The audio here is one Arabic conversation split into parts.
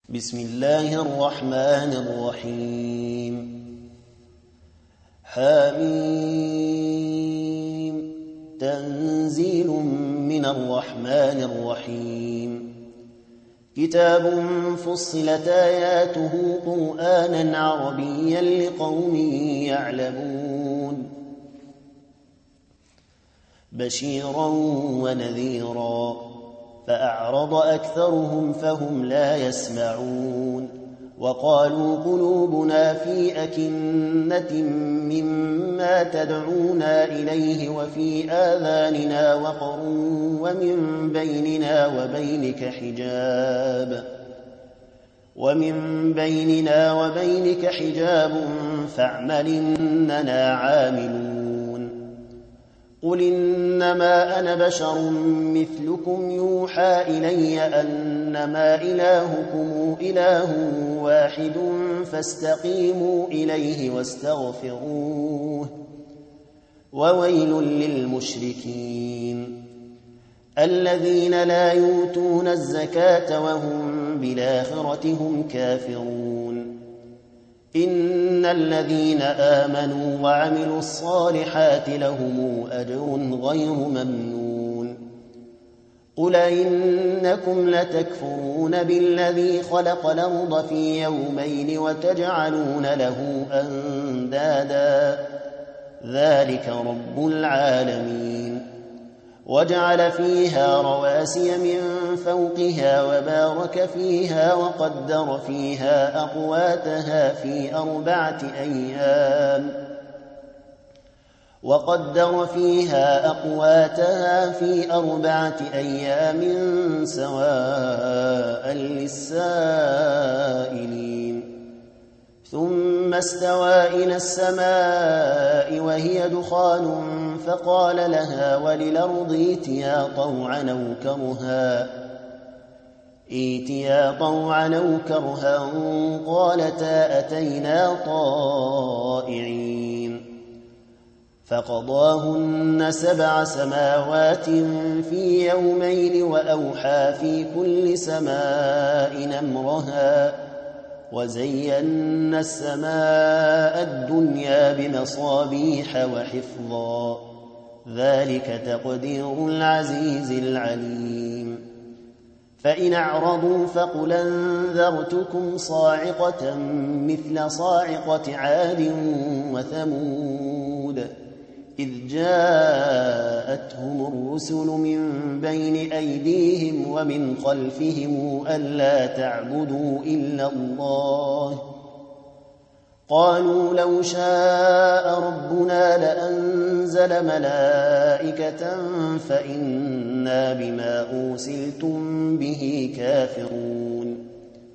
بسم الله الرحمن الرحيم حميم تنزيل من الرحمن الرحيم كتاب فصلت آياته قرآنا عربيا لقوم يعلمون بشيرا ونذيرا فأعرض أكثرهم فهم لا يسمعون وقالوا قلوبنا في أكنة مما تدعونا إليه وفي آذاننا وقر ومن بيننا وبينك حجاب فاعمل إننا عاملون قل إنما أنا بشر مثلكم يوحى إلي أنما إلهكم إله واحد فاستقيموا إليه واستغفروه وويل للمشركين الذين لا يؤتون الزكاة وهم بالآخرة هم كافرون إن الذين آمنوا وعملوا الصالحات لهم أجر غير ممنون قل إنكم لتكفرون بالذي خلق الأرض في يومين وتجعلون له أندادا ذلك رب العالمين وجعل فيها رواسي من فوقها وبارك فيها وقدر فيها أقواتها في أربعة أيام سواء للسائلين ثم استوى إلى السماء وهي دخان فقال لها وللأرض ائتيا طوعا أو كرها قالتا أتينا طائعين فقضاهن 7 سماوات في يومين وأوحى في كل سماء أمرها وزينا السماء الدنيا بمصابيح وحفظا ذلك تقدير العزيز العليم فإن أعرضوا فقل أنذرتكم صاعقة مثل صاعقة عاد وثمود إذ جاءتهم الرسل من بين أيديهم ومن خلفهم ألا تعبدوا إلا الله قالوا لو شاء ربنا لأنزل ملائكة فإنا بما أرسلتم به كافرون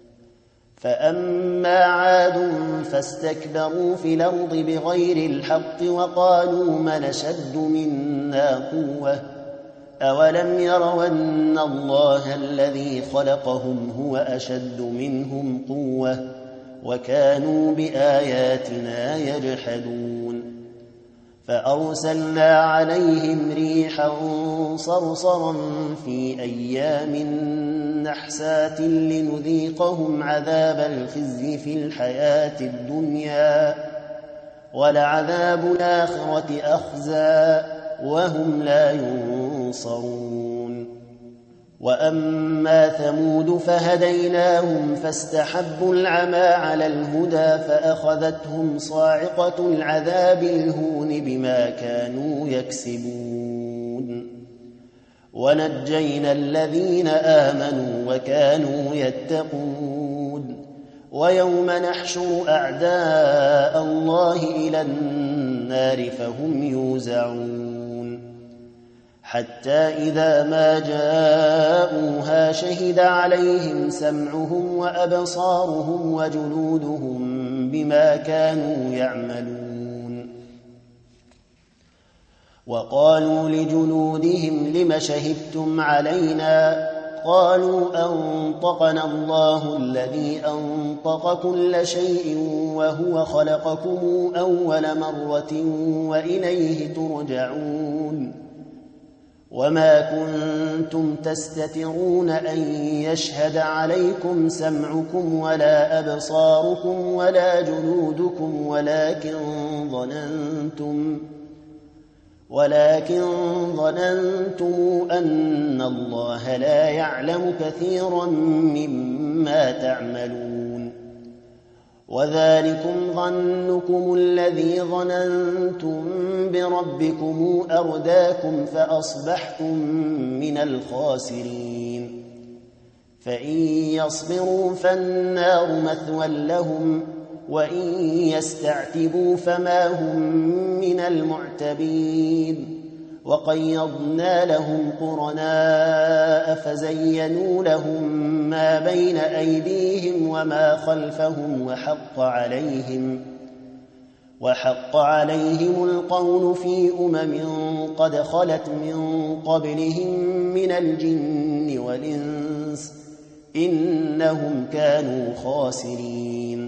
فأما عاد فاستكبروا في الأرض بغير الحق وقالوا من أشد منا قوة أولم يروا أن الله الذي خلقهم هو أشد منهم قوة وكانوا بآياتنا يجحدون فأرسلنا عليهم ريحا صرصرا في أيام نحسات لنذيقهم عذاب الخزي في الحياة الدنيا ولعذاب الآخرة أخزى وهم لا ينصرون وأما ثمود فهديناهم فاستحبوا العمى على الهدى فأخذتهم صاعقة العذاب الهون بما كانوا يكسبون ونجينا الذين آمنوا وكانوا يتقون ويوم نحشر أعداء الله إلى النار فهم يوزعون حتى إذا ما جاءوها شهد عليهم سمعهم وأبصارهم وجلودهم بما كانوا يعملون وقالوا لجلودهم لم شهدتم علينا قالوا أنطقنا الله الذي أنطق كل شيء وهو خلقكم أول مرة وإليه ترجعون وما كنتم تستترون أن يشهد عليكم سمعكم ولا أبصاركم ولا جلودكم ولكن ظننتم أن الله لا يعلم كثيرا مما تعملون. وذلكم ظنكم الذي ظننتم بربكم أرداكم فأصبحتم من الخاسرين. فإن يصبروا فالنار مثوى لهم وإن يستعتبوا فما هم من المعتبين. وقيضنا لهم قرناء فزينوا لهم ما بين أيديهم وما خلفهم وحق عليهم القول في قد خلت من قبلهم من الجن والإنس إنهم كانوا خاسرين.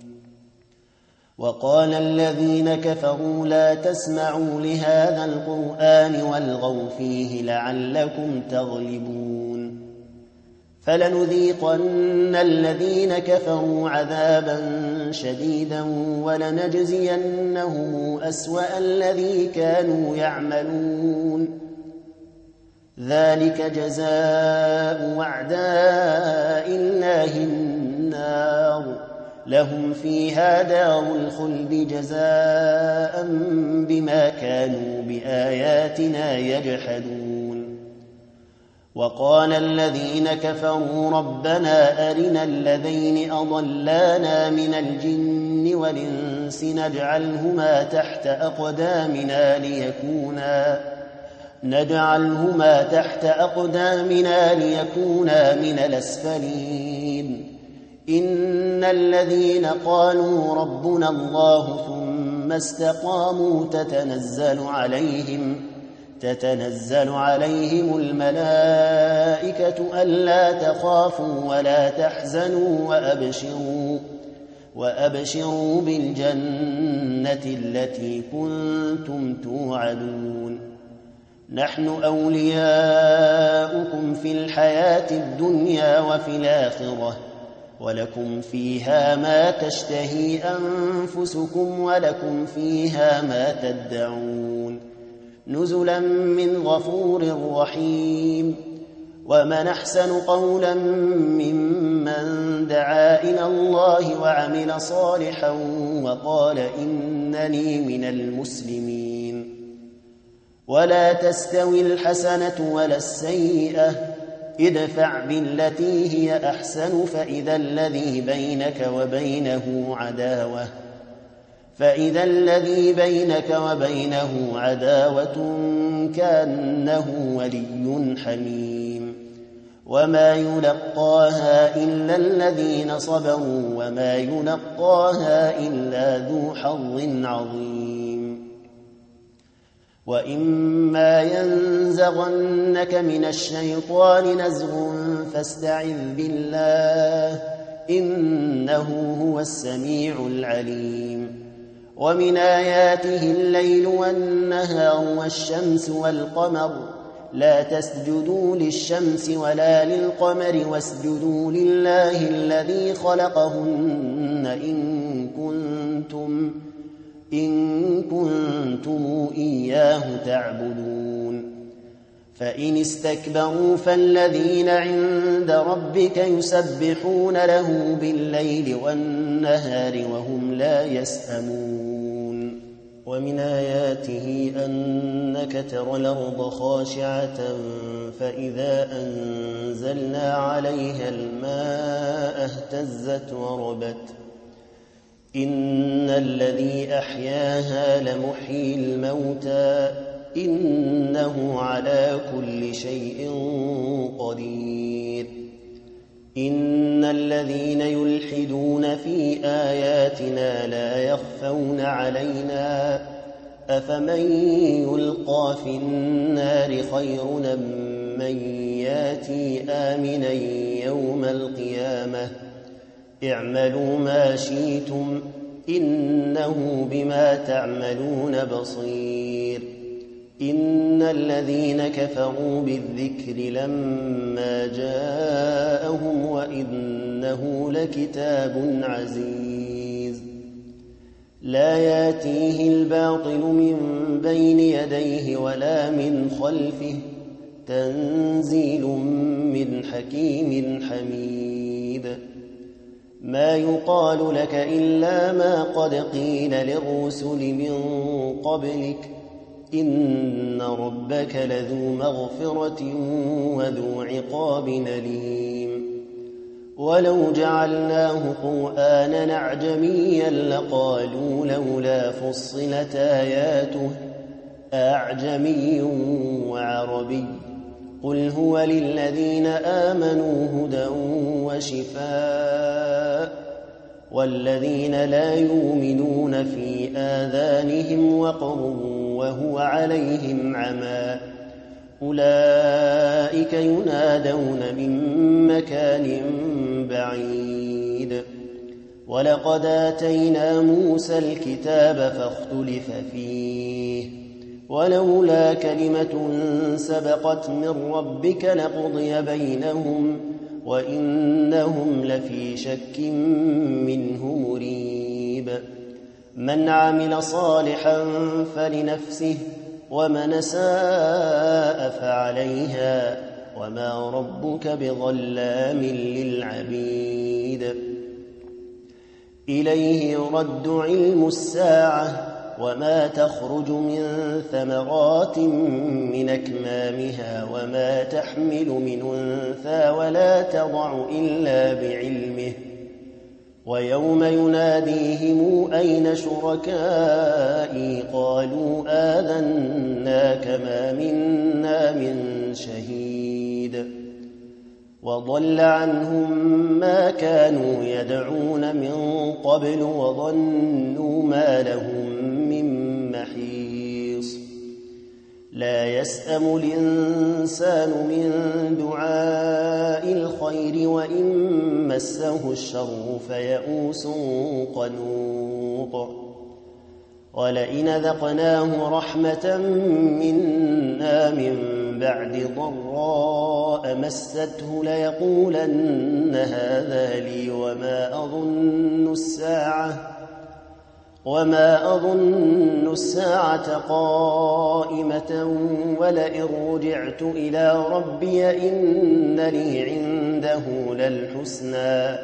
وقال الذين كفروا لا تسمعوا لهذا القرآن والغوا فيه لعلكم تغلبون. فلنذيقن الذين كفروا عذابا شديدا ولنجزينهم أسوأ الذي كانوا يعملون. ذلك جزاء أعداء الله النار لهم فيها دار الخلد جزاء بما كانوا بآياتنا يجحدون. وقال الذين كفروا ربنا أرنا الذين أضلانا من الجن والإنس نجعلهما تحت أقدامنا ليكونا من الأسفلين. إن الذين قالوا ربنا الله ثم استقاموا تتنزل عليهم الملائكة ألا تخافوا ولا تحزنوا وأبشروا بالجنة التي كنتم توعدون. نحن أولياؤكم في الحياة الدنيا وفي الآخرة ولكم فيها ما تشتهي أنفسكم ولكم فيها ما تدعون نزلا من غفور رحيم. ومن أحسن قولا ممن دعا إلى الله وعمل صالحا وقال إنني من المسلمين. ولا تستوي الحسنة ولا السيئة ادفع بالتي هي أحسن فإذا الذي بينك وبينه عداوة كأنه ولي حميم. وما يلقاها إلا الذين صبروا وما يلقاها إلا ذو حظ عظيم. وإما ينزغنك من الشيطان نزغ فاستعذ بالله إنه هو السميع العليم. ومن آياته الليل والنهار والشمس والقمر لا تسجدوا للشمس ولا للقمر واسجدوا لله الذي خلقهن إن كنتم إياه تعبدون. فإن استكبروا فالذين عند ربك يسبحون له بالليل والنهار وهم لا يسأمون. ومن آياته أنك ترى الأرض خاشعة فإذا أنزلنا عليها الماء اهتزت وربت إن الذي أحياها لمحيي الموتى إنه على كل شيء قدير. إن الذين يلحدون في آياتنا لا يخفون علينا أفمن يلقى في النار خير من ياتي آمنا يوم القيامة اعملوا ما شئتم إنه بما تعملون بصير. إن الذين كفروا بالذكر لما جاءهم وإنه لكتاب عزيز لا ياتيه الباطل من بين يديه ولا من خلفه تنزيل من حكيم حميد ما يقال لك إلا ما قد قيل للرسل من قبلك إن ربك لذو مغفرة وذو عقاب أليم ولو جعلناه قرآنا أعجميا لقالوا لولا فصلت آياته أعجمي وعربي قل هو للذين آمنوا هدى وشفاء والذين لا يؤمنون في آذانهم وقر وهو عليهم عمى أولئك ينادون من مكان بعيد ولقد آتينا موسى الكتاب فاختلف فيه ولولا كلمة سبقت من ربك لقضي بينهم وإنهم لفي شك منه مريب من عمل صالحا فلنفسه ومن ساء فعليها وما ربك بظلام للعبيد إليه يرد علم الساعة وما تخرج من ثمرات من أكمامها وما تحمل من أنثى ولا تضع إلا بعلمه ويوم يناديهم أين شركائي قالوا آذناك ما منا من شهيد وضل عنهم ما كانوا يدعون من قبل وظنوا ما لهم من محيص لا يسأم الإنسان من دعاء الخير وإن مسه الشر فيئوس قنوط ولئن ذقناه رحمة منا من بعد ضراء مسته ليقولن هذا لي وما أظن الساعة قائمة ولئن رجعت إلى ربي إن لي عنده للحسنى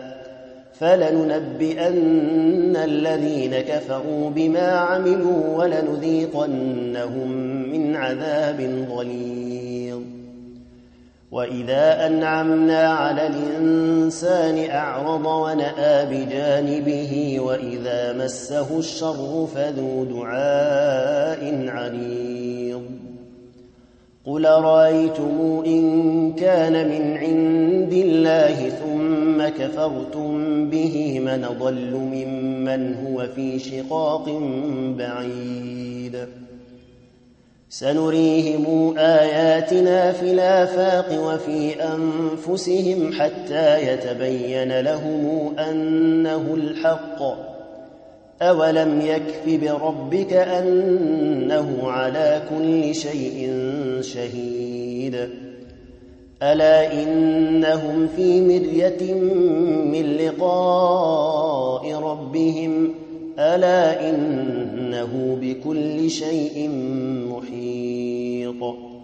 فلننبئن الذين كفروا بما عملوا ولنذيقنهم من عذاب غليظ وإذا أنعمنا على الإنسان أعرض ونأى بجانبه وإذا مسه الشر فذو دعاء عريض قل رأيتم إن كان من عند الله ثم كفرتم به من ضل ممن هو في شقاق بعيد سنريهم آياتنا في الآفاق وفي أنفسهم حتى يتبين لهم أنه الحق أولم يكف بربك أنه على كل شيء شهيد ألا إنهم في مرية من لقاء ربهم ألا إنه بكل شيء محيط